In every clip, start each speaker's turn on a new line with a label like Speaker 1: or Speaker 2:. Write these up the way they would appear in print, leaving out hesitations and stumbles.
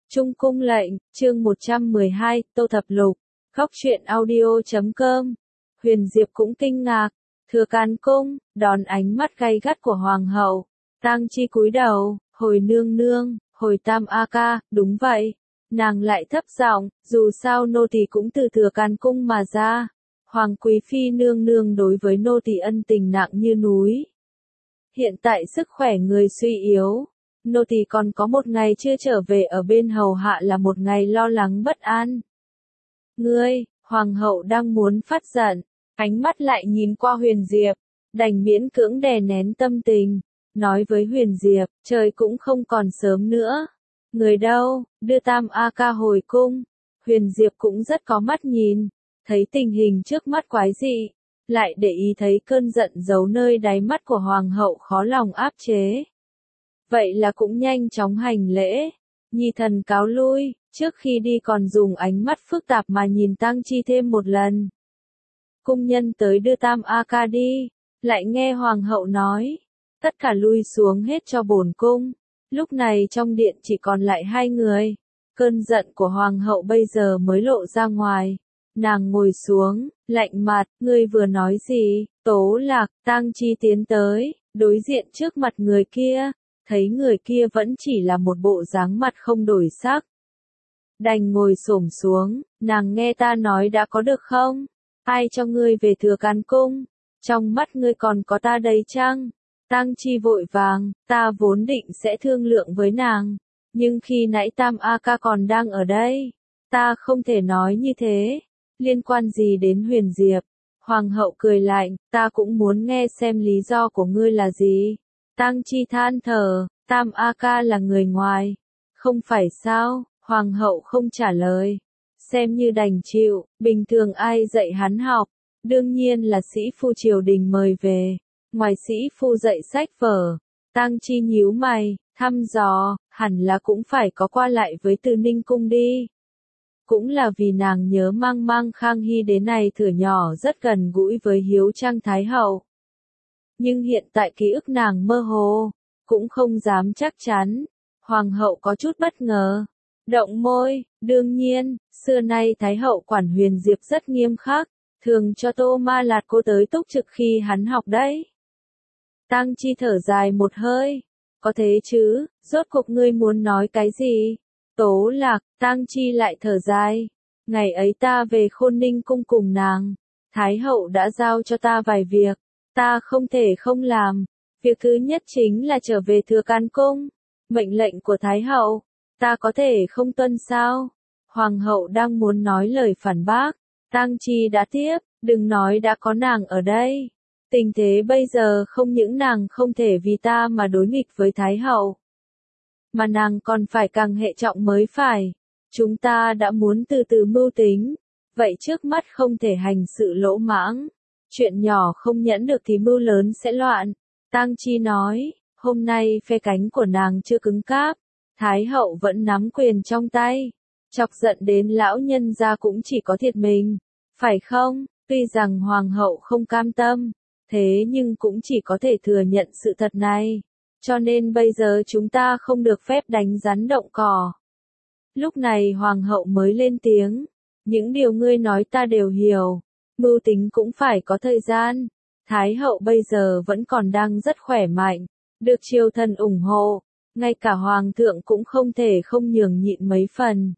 Speaker 1: Trung cung lệnh, chương 112, Tô Thập Lục, Góc truyện audio.com. Huyền Diệp cũng kinh ngạc, Thừa Can Cung, đón ánh mắt gay gắt của Hoàng hậu. Tang Chi cúi đầu, hồi nương nương, hồi Tam A Ca, đúng vậy. Nàng lại thấp giọng, dù sao nô tỳ cũng từ Thừa Can Cung mà ra. Hoàng quý phi nương nương đối với nô tỳ ân tình nặng như núi. Hiện tại sức khỏe người suy yếu. Nô tỳ còn có một ngày chưa trở về ở bên hầu hạ là một ngày lo lắng bất an. Ngươi, Hoàng hậu đang muốn phát giận, ánh mắt lại nhìn qua Huyền Diệp, đành miễn cưỡng đè nén tâm tình, nói với Huyền Diệp, trời cũng không còn sớm nữa. Người đâu, đưa Tam A Ca hồi cung. Huyền Diệp cũng rất có mắt nhìn, thấy tình hình trước mắt quái dị, lại để ý thấy cơn giận giấu nơi đáy mắt của Hoàng hậu khó lòng áp chế. Vậy là cũng nhanh chóng hành lễ, nhi thần cáo lui, trước khi đi còn dùng ánh mắt phức tạp mà nhìn Tang Chi thêm một lần. Cung nhân tới đưa Tam A Ca đi, lại nghe Hoàng hậu nói, tất cả lui xuống hết cho bổn cung. Lúc này trong điện chỉ còn lại hai người, cơn giận của Hoàng hậu bây giờ mới lộ ra ngoài. Nàng ngồi xuống, lạnh mặt, ngươi vừa nói gì? Tố Lạc, Tang Chi tiến tới, đối diện trước mặt người kia. Thấy người kia vẫn chỉ là một bộ dáng mặt không đổi sắc. Đành ngồi xổm xuống, nàng nghe ta nói đã có được không? Ai cho ngươi về Thừa Can Cung? Trong mắt ngươi còn có ta đấy chăng? Tang Chi vội vàng, ta vốn định sẽ thương lượng với nàng. Nhưng khi nãy Tam A Ca còn đang ở đây, ta không thể nói như thế. Liên quan gì đến Huyền Diệp? Hoàng hậu cười lạnh, ta cũng muốn nghe xem lý do của ngươi là gì. Tang Chi than thở, Tam A Ca là người ngoài. Không phải sao, Hoàng hậu không trả lời. Xem như đành chịu, bình thường ai dạy hắn học. Đương nhiên là sĩ phu triều đình mời về. Ngoài sĩ phu dạy sách vở, Tang Chi nhíu mày, thăm dò, hẳn là cũng phải có qua lại với Từ Ninh Cung đi. Cũng là vì nàng nhớ Mang Mang Khang Hy đến này thửa nhỏ rất gần gũi với Hiếu Trang Thái hậu. Nhưng hiện tại ký ức nàng mơ hồ, cũng không dám chắc chắn. Hoàng hậu có chút bất ngờ, động môi, đương nhiên, xưa nay Thái hậu quản Huyền Diệp rất nghiêm khắc, thường cho Tô Ma Lạt cô tới túc trực khi hắn học đấy. Tang Chi thở dài một hơi, có thế chứ, rốt cuộc ngươi muốn nói cái gì? Tố Lạc, Tang Chi lại thở dài, ngày ấy ta về Khôn Ninh Cung cùng nàng, Thái hậu đã giao cho ta vài việc. Ta không thể không làm. Việc thứ nhất chính là trở về Thừa Can Cung. Mệnh lệnh của Thái hậu, ta có thể không tuân sao? Hoàng hậu đang muốn nói lời phản bác. Tang Chi đã tiếp, đừng nói đã có nàng ở đây. Tình thế bây giờ không những nàng không thể vì ta mà đối nghịch với Thái hậu, mà nàng còn phải càng hệ trọng mới phải. Chúng ta đã muốn từ từ mưu tính, vậy trước mắt không thể hành sự lỗ mãng. Chuyện nhỏ không nhẫn được thì mưu lớn sẽ loạn. Tang Chi nói, hôm nay phe cánh của nàng chưa cứng cáp, Thái hậu vẫn nắm quyền trong tay. Chọc giận đến lão nhân gia cũng chỉ có thiệt mình, phải không? Tuy rằng Hoàng hậu không cam tâm, thế nhưng cũng chỉ có thể thừa nhận sự thật này. Cho nên bây giờ chúng ta không được phép đánh rắn động cỏ. Lúc này Hoàng hậu mới lên tiếng, những điều ngươi nói ta đều hiểu. Mưu tính cũng phải có thời gian. Thái hậu bây giờ vẫn còn đang rất khỏe mạnh, được triều thần ủng hộ, ngay cả hoàng thượng cũng không thể không nhường nhịn mấy phần.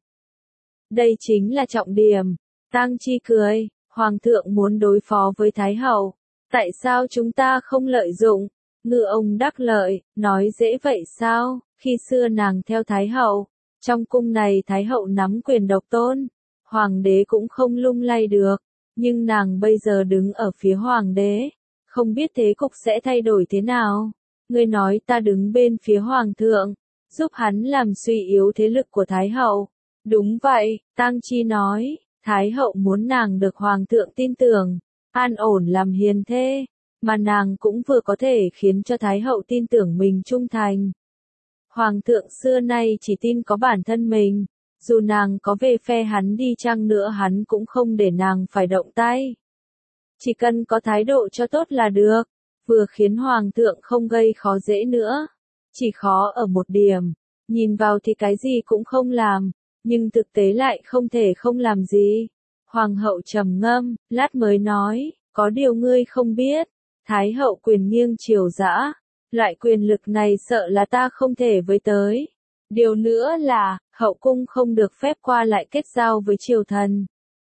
Speaker 1: Đây chính là trọng điểm. Tang Chi cười, hoàng thượng muốn đối phó với Thái hậu, tại sao chúng ta không lợi dụng? Ngư ông đắc lợi, nói dễ vậy sao? Khi xưa nàng theo Thái hậu, trong cung này Thái hậu nắm quyền độc tôn, hoàng đế cũng không lung lay được. Nhưng nàng bây giờ đứng ở phía hoàng đế, không biết thế cục sẽ thay đổi thế nào. Ngươi nói ta đứng bên phía hoàng thượng, giúp hắn làm suy yếu thế lực của Thái hậu. Đúng vậy, Tang Chi nói, Thái hậu muốn nàng được hoàng thượng tin tưởng, an ổn làm hiền thê, mà nàng cũng vừa có thể khiến cho Thái hậu tin tưởng mình trung thành. Hoàng thượng xưa nay chỉ tin có bản thân mình. Dù nàng có về phe hắn đi chăng nữa hắn cũng không để nàng phải động tay. Chỉ cần có thái độ cho tốt là được, vừa khiến hoàng thượng không gây khó dễ nữa. Chỉ khó ở một điểm, nhìn vào thì cái gì cũng không làm, nhưng thực tế lại không thể không làm gì. Hoàng hậu trầm ngâm, lát mới nói, có điều ngươi không biết, Thái hậu quyền nghiêng triều dã, loại quyền lực này sợ là ta không thể với tới. Điều nữa là, hậu cung không được phép qua lại kết giao với triều thần.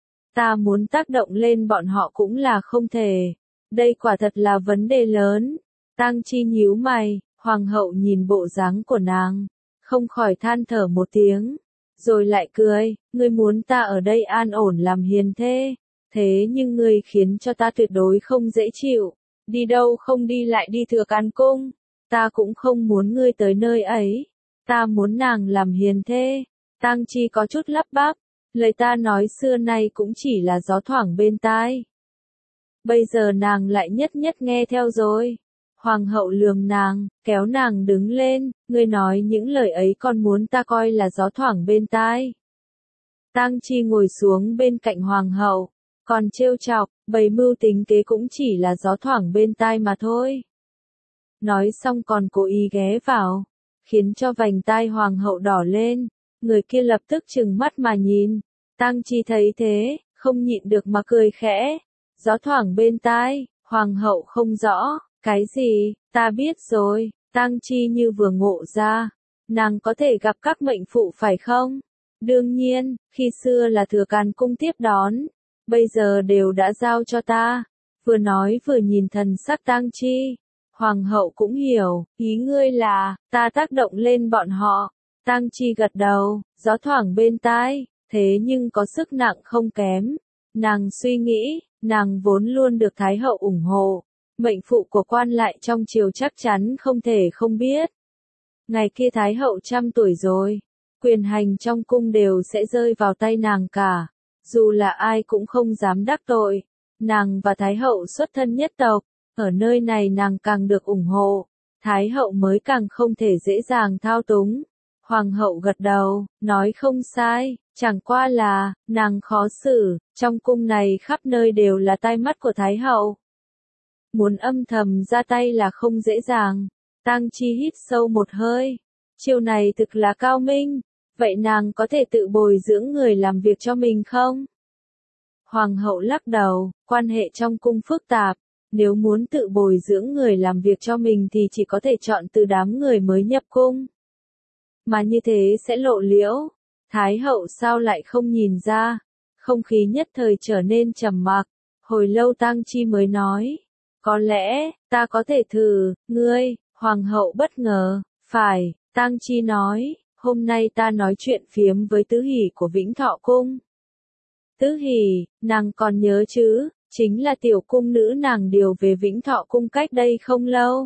Speaker 1: Ta muốn tác động lên bọn họ cũng là không thể. Đây quả thật là vấn đề lớn. Tang Chi nhíu mày, hoàng hậu nhìn bộ dáng của nàng, không khỏi than thở một tiếng, rồi lại cười, ngươi muốn ta ở đây an ổn làm hiền thê, thế nhưng ngươi khiến cho ta tuyệt đối không dễ chịu, đi đâu không đi lại đi Thừa Can Cung, ta cũng không muốn ngươi tới nơi ấy, ta muốn nàng làm hiền thê. Tang Chi có chút lắp bắp, lời ta nói xưa nay cũng chỉ là gió thoảng bên tai. Bây giờ nàng lại nhất nhất nghe theo rồi. Hoàng hậu lườm nàng, kéo nàng đứng lên, ngươi nói những lời ấy còn muốn ta coi là gió thoảng bên tai. Tang Chi ngồi xuống bên cạnh hoàng hậu, còn trêu chọc, bày mưu tính kế cũng chỉ là gió thoảng bên tai mà thôi. Nói xong còn cố ý ghé vào, khiến cho vành tai hoàng hậu đỏ lên, người kia lập tức trừng mắt mà nhìn. Tang Chi thấy thế, không nhịn được mà cười khẽ. Gió thoảng bên tai, hoàng hậu không rõ, cái gì, ta biết rồi, Tang Chi như vừa ngộ ra, nàng có thể gặp các mệnh phụ phải không? Đương nhiên, khi xưa là Thừa Can Cung tiếp đón, bây giờ đều đã giao cho ta. Vừa nói vừa nhìn thần sắc Tang Chi, hoàng hậu cũng hiểu, ý ngươi là, ta tác động lên bọn họ. Tang Chi gật đầu, gió thoảng bên tai, thế nhưng có sức nặng không kém. Nàng suy nghĩ, nàng vốn luôn được Thái hậu ủng hộ, mệnh phụ của quan lại trong triều chắc chắn không thể không biết. Ngày kia Thái hậu 100 tuổi rồi, quyền hành trong cung đều sẽ rơi vào tay nàng cả, dù là ai cũng không dám đắc tội. Nàng và Thái hậu xuất thân nhất tộc, ở nơi này nàng càng được ủng hộ, Thái hậu mới càng không thể dễ dàng thao túng. Hoàng hậu gật đầu, nói không sai, chẳng qua là, nàng khó xử, trong cung này khắp nơi đều là tai mắt của Thái hậu. Muốn âm thầm ra tay là không dễ dàng. Tang Chi hít sâu một hơi, chiêu này thực là cao minh, vậy nàng có thể tự bồi dưỡng người làm việc cho mình không? Hoàng hậu lắc đầu, quan hệ trong cung phức tạp, nếu muốn tự bồi dưỡng người làm việc cho mình thì chỉ có thể chọn từ đám người mới nhập cung. Mà như thế sẽ lộ liễu. Thái hậu sao lại không nhìn ra? Không khí nhất thời trở nên trầm mặc, hồi lâu Tang Chi mới nói, có lẽ, ta có thể thử, ngươi. Hoàng hậu bất ngờ, phải, Tang Chi nói, hôm nay ta nói chuyện phiếm với Tứ Hỷ của Vĩnh Thọ Cung. Tứ Hỷ, nàng còn nhớ chứ, chính là tiểu cung nữ nàng điều về Vĩnh Thọ Cung cách đây không lâu.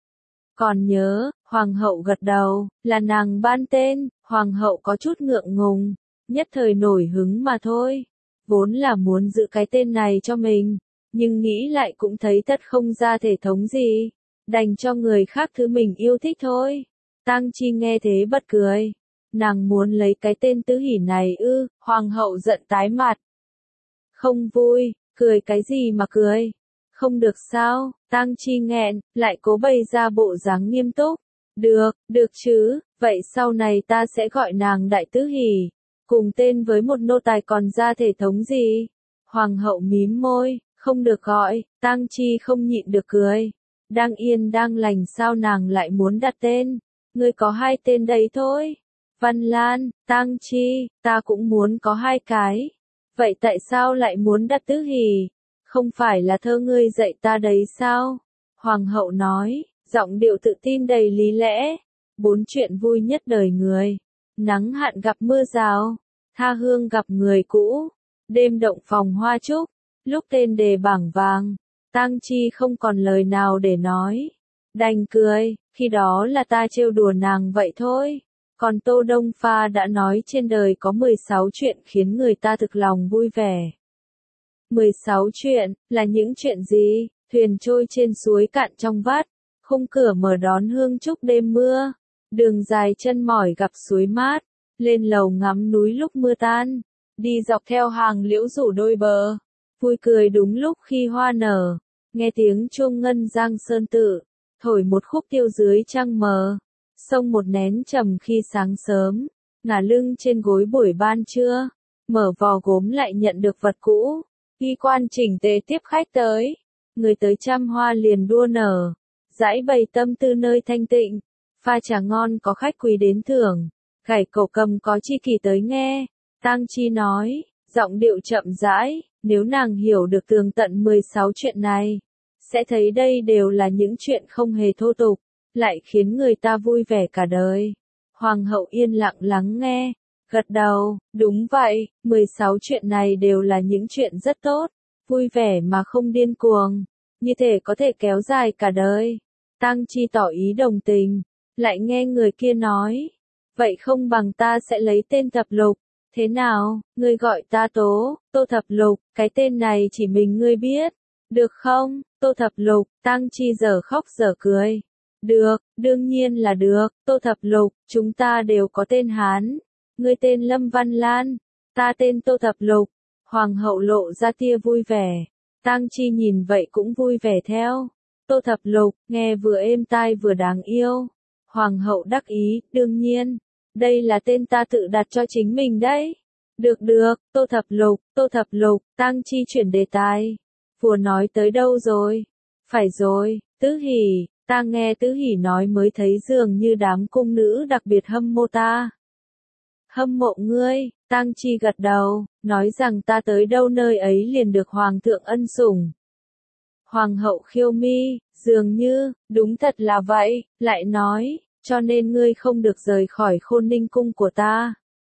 Speaker 1: Còn nhớ, hoàng hậu gật đầu, là nàng ban tên, hoàng hậu có chút ngượng ngùng, nhất thời nổi hứng mà thôi. Vốn là muốn giữ cái tên này cho mình, nhưng nghĩ lại cũng thấy tất không ra thể thống gì, đành cho người khác thứ mình yêu thích thôi. Tang Chi nghe thế bật cười, nàng muốn lấy cái tên Tứ Hỷ này ư? Hoàng hậu giận tái mặt. Không vui, cười cái gì mà cười? Không được sao? Tang Chi nghẹn, lại cố bày ra bộ dáng nghiêm túc. Được, được chứ, vậy sau này ta sẽ gọi nàng Đại Tứ Hỷ, cùng tên với một nô tài còn ra thể thống gì? Hoàng hậu mím môi, không được gọi. Tang Chi không nhịn được cười. Đang yên đang lành sao nàng lại muốn đặt tên? Ngươi có 2 tên đấy thôi. Văn Lan, Tang Chi, ta cũng muốn có 2 cái. Vậy tại sao lại muốn đặt Tứ Hỷ? Không phải là thơ ngươi dạy ta đấy sao? Hoàng hậu nói, giọng điệu tự tin đầy lý lẽ. 4 chuyện vui nhất đời người. Nắng hạn gặp mưa rào, tha hương gặp người cũ, đêm động phòng hoa trúc, lúc tên đề bảng vàng. Tang Chi không còn lời nào để nói, đành cười, khi đó là ta trêu đùa nàng vậy thôi. Còn Tô Đông Pha đã nói trên đời có 16 chuyện khiến người ta thực lòng vui vẻ. 16 chuyện, là những chuyện gì? Thuyền trôi trên suối cạn trong vắt, khung cửa mở đón hương trúc đêm mưa, đường dài chân mỏi gặp suối mát, lên lầu ngắm núi lúc mưa tan, đi dọc theo hàng liễu rủ đôi bờ, vui cười đúng lúc khi hoa nở, nghe tiếng chuông ngân giang sơn tự, thổi một khúc tiêu dưới trăng mờ, xông một nén trầm khi sáng sớm, ngả lưng trên gối buổi ban trưa, mở vò gốm lại nhận được vật cũ, y quan chỉnh tề tiếp khách tới, người tới trăm hoa liền đua nở, dãi bày tâm tư nơi thanh tịnh, pha trà ngon có khách quý đến thưởng, gảy cổ cầm có chi kỷ tới nghe, Tang Chi nói, giọng điệu chậm rãi, nếu nàng hiểu được tường tận 16 chuyện này, sẽ thấy đây đều là những chuyện không hề thô tục, lại khiến người ta vui vẻ cả đời. Hoàng hậu yên lặng lắng nghe, gật đầu, đúng vậy, 16 chuyện này đều là những chuyện rất tốt, vui vẻ mà không điên cuồng, như thể có thể kéo dài cả đời. Tang Chi tỏ ý đồng tình, lại nghe người kia nói, vậy không bằng ta sẽ lấy tên Thập Lục, thế nào, ngươi gọi ta Tô Thập Lục, cái tên này chỉ mình ngươi biết, được không, Tô Thập Lục, Tang Chi giờ khóc giờ cười. Được, đương nhiên là được, Tô Thập Lục, chúng ta đều có tên Hán. Ngươi tên Lâm Văn Lan, ta tên Tô Thập Lục. Hoàng hậu lộ ra tia vui vẻ. Tang Chi nhìn vậy cũng vui vẻ theo. Tô Thập Lục, nghe vừa êm tai vừa đáng yêu. Hoàng hậu đắc ý, đương nhiên. Đây là tên ta tự đặt cho chính mình đấy. Được được, Tô Thập Lục, Tang Chi chuyển đề tài. Vừa nói tới đâu rồi? Phải rồi, Tứ Hỷ. Ta nghe Tứ Hỷ nói mới thấy dường như đám cung nữ đặc biệt hâm mộ ta. Hâm mộ ngươi, Tang Chi gật đầu, nói rằng ta tới đâu nơi ấy liền được hoàng thượng ân sủng. Hoàng hậu khiêu mi, dường như, đúng thật là vậy, lại nói, cho nên ngươi không được rời khỏi Khôn Ninh cung của ta.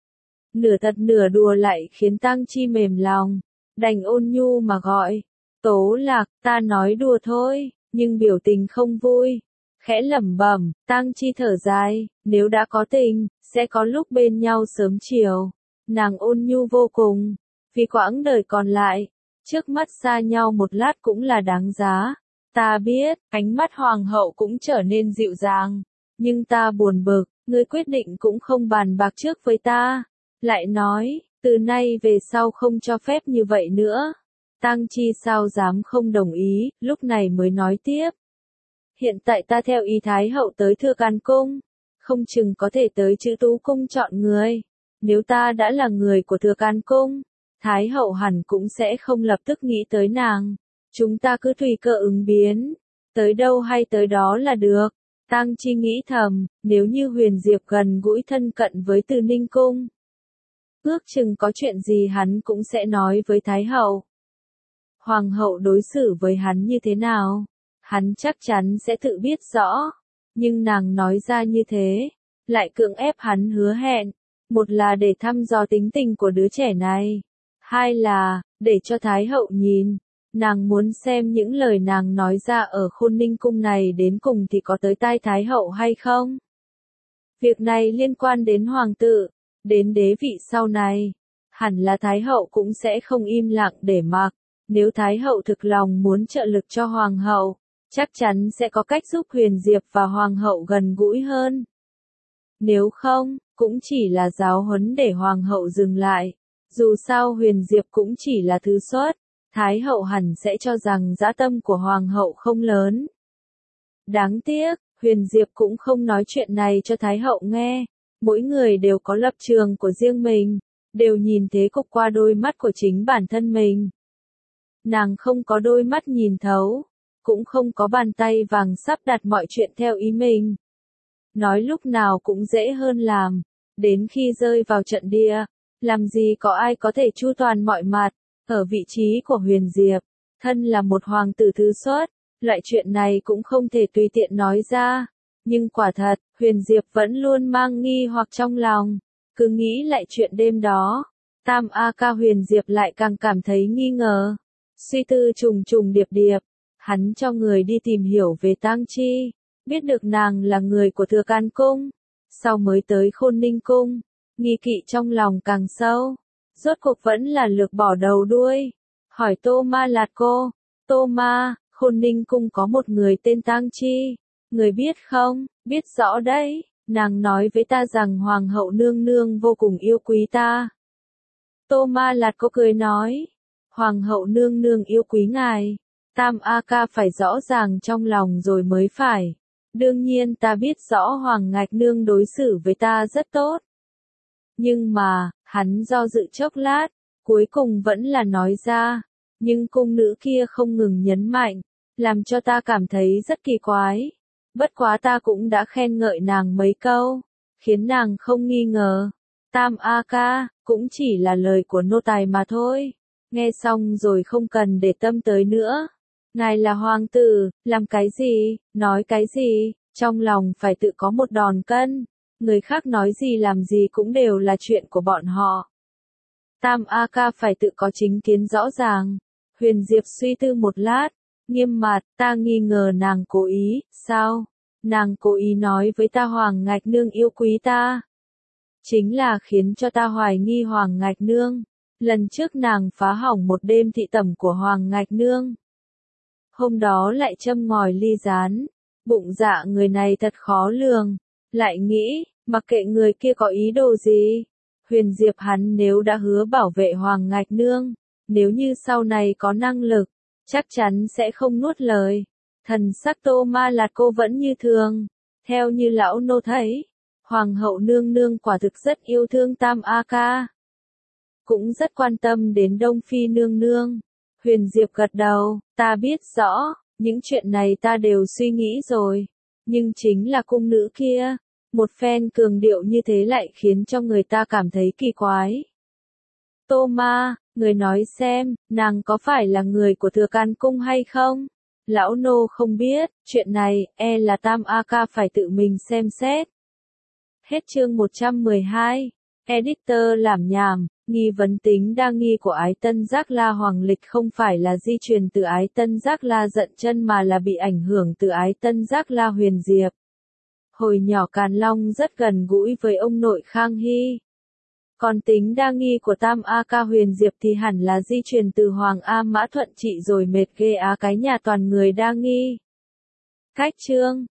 Speaker 1: Nửa thật nửa đùa lại khiến Tang Chi mềm lòng, đành ôn nhu mà gọi, Tố Lạc, ta nói đùa thôi. Nhưng biểu tình không vui, khẽ lẩm bẩm, Tang Chi thở dài, nếu đã có tình, sẽ có lúc bên nhau sớm chiều. Nàng ôn nhu vô cùng, vì quãng đời còn lại, trước mắt xa nhau một lát cũng là đáng giá. Ta biết, ánh mắt hoàng hậu cũng trở nên dịu dàng, nhưng ta buồn bực, ngươi quyết định cũng không bàn bạc trước với ta. Lại nói, từ nay về sau không cho phép như vậy nữa. Tang Chi sao dám không đồng ý, lúc này mới nói tiếp. Hiện tại ta theo ý Thái hậu tới Thừa Can Cung, không chừng có thể tới Trữ Tú Cung chọn người. Nếu ta đã là người của Thừa Can Cung, Thái hậu hẳn cũng sẽ không lập tức nghĩ tới nàng. Chúng ta cứ tùy cơ ứng biến, tới đâu hay tới đó là được. Tang Chi nghĩ thầm, nếu như Huyền Diệp gần gũi thân cận với Từ Ninh Cung, ước chừng có chuyện gì hắn cũng sẽ nói với Thái hậu. Hoàng hậu đối xử với hắn như thế nào, hắn chắc chắn sẽ tự biết rõ, nhưng nàng nói ra như thế, lại cưỡng ép hắn hứa hẹn, một là để thăm dò tính tình của đứa trẻ này, hai là, để cho Thái hậu nhìn, nàng muốn xem những lời nàng nói ra ở Khôn Ninh Cung này đến cùng thì có tới tai Thái hậu hay không. Việc này liên quan đến hoàng tử, đến đế vị sau này, hẳn là Thái hậu cũng sẽ không im lặng để mặc. Nếu Thái hậu thực lòng muốn trợ lực cho Hoàng hậu, chắc chắn sẽ có cách giúp Huyền Diệp và Hoàng hậu gần gũi hơn. Nếu không, cũng chỉ là giáo huấn để Hoàng hậu dừng lại. Dù sao Huyền Diệp cũng chỉ là thứ xuất, Thái hậu hẳn sẽ cho rằng dã tâm của Hoàng hậu không lớn. Đáng tiếc, Huyền Diệp cũng không nói chuyện này cho Thái hậu nghe. Mỗi người đều có lập trường của riêng mình, đều nhìn thế cục qua đôi mắt của chính bản thân mình. Nàng không có đôi mắt nhìn thấu, cũng không có bàn tay vàng sắp đặt mọi chuyện theo ý mình. Nói lúc nào cũng dễ hơn làm, đến khi rơi vào trận địa, làm gì có ai có thể chu toàn mọi mặt, ở vị trí của Huyền Diệp, thân là một hoàng tử thứ xuất, loại chuyện này cũng không thể tùy tiện nói ra. Nhưng quả thật, Huyền Diệp vẫn luôn mang nghi hoặc trong lòng, cứ nghĩ lại chuyện đêm đó, Tam A Ca Huyền Diệp lại càng cảm thấy nghi ngờ. Suy tư trùng trùng điệp điệp, hắn cho người đi tìm hiểu về Tang Chi, biết được nàng là người của Thừa Can Cung, sau mới tới Khôn Ninh Cung, nghi kỵ trong lòng càng sâu, rốt cuộc vẫn là lược bỏ đầu đuôi, hỏi Tô Ma Lạt cô, Tô Ma, Khôn Ninh Cung có một người tên Tang Chi, người biết không, biết rõ đấy, nàng nói với ta rằng Hoàng hậu nương nương vô cùng yêu quý ta. Tô Ma Lạt cô cười nói, Hoàng hậu nương nương yêu quý ngài, Tam A Ca phải rõ ràng trong lòng rồi mới phải. Đương nhiên ta biết rõ Hoàng Ngạch Nương đối xử với ta rất tốt. Nhưng mà, hắn do dự chốc lát, cuối cùng vẫn là nói ra. Nhưng cung nữ kia không ngừng nhấn mạnh, làm cho ta cảm thấy rất kỳ quái. Bất quá ta cũng đã khen ngợi nàng mấy câu, khiến nàng không nghi ngờ. Tam A Ca, cũng chỉ là lời của nô tài mà thôi. Nghe xong rồi không cần để tâm tới nữa. Ngài là hoàng tử, làm cái gì, nói cái gì, trong lòng phải tự có một đòn cân. Người khác nói gì làm gì cũng đều là chuyện của bọn họ. Tam A Ca phải tự có chính kiến rõ ràng. Huyền Diệp suy tư một lát, nghiêm mặt, ta nghi ngờ nàng cố ý, sao? Nàng cố ý nói với ta Hoàng Ngạch Nương yêu quý ta. Chính là khiến cho ta hoài nghi Hoàng Ngạch Nương. Lần trước nàng phá hỏng một đêm thị tẩm của Hoàng Ngạch Nương. Hôm đó lại châm ngòi ly gián. Bụng dạ người này thật khó lường. Lại nghĩ, mặc kệ người kia có ý đồ gì. Huyền Diệp hắn nếu đã hứa bảo vệ Hoàng Ngạch Nương, nếu như sau này có năng lực, chắc chắn sẽ không nuốt lời. Thần sắc Tô Ma Lạt cô vẫn như thường. Theo như lão nô thấy, Hoàng hậu nương nương quả thực rất yêu thương Tam A Ca. Cũng rất quan tâm đến Đông Phi nương nương. Huyền Diệp gật đầu, ta biết rõ, những chuyện này ta đều suy nghĩ rồi. Nhưng chính là cung nữ kia, một phen cường điệu như thế lại khiến cho người ta cảm thấy kỳ quái. Tô Ma, người nói xem, nàng có phải là người của Thừa Can Cung hay không? Lão nô không biết, chuyện này, là Tam A Ca phải tự mình xem xét. Hết chương 112. Editor làm nhảm, nghi vấn tính đa nghi của Ái Tân Giác La Hoàng Lịch không phải là di truyền từ Ái Tân Giác La Dận Chân mà là bị ảnh hưởng từ Ái Tân Giác La Huyền Diệp. Hồi nhỏ Càn Long rất gần gũi với ông nội Khang Hy. Còn tính đa nghi của Tam A Ca Huyền Diệp thì hẳn là di truyền từ Hoàng A Mã Thuận Trị rồi mệt ghê á cái nhà toàn người đa nghi. Cách chương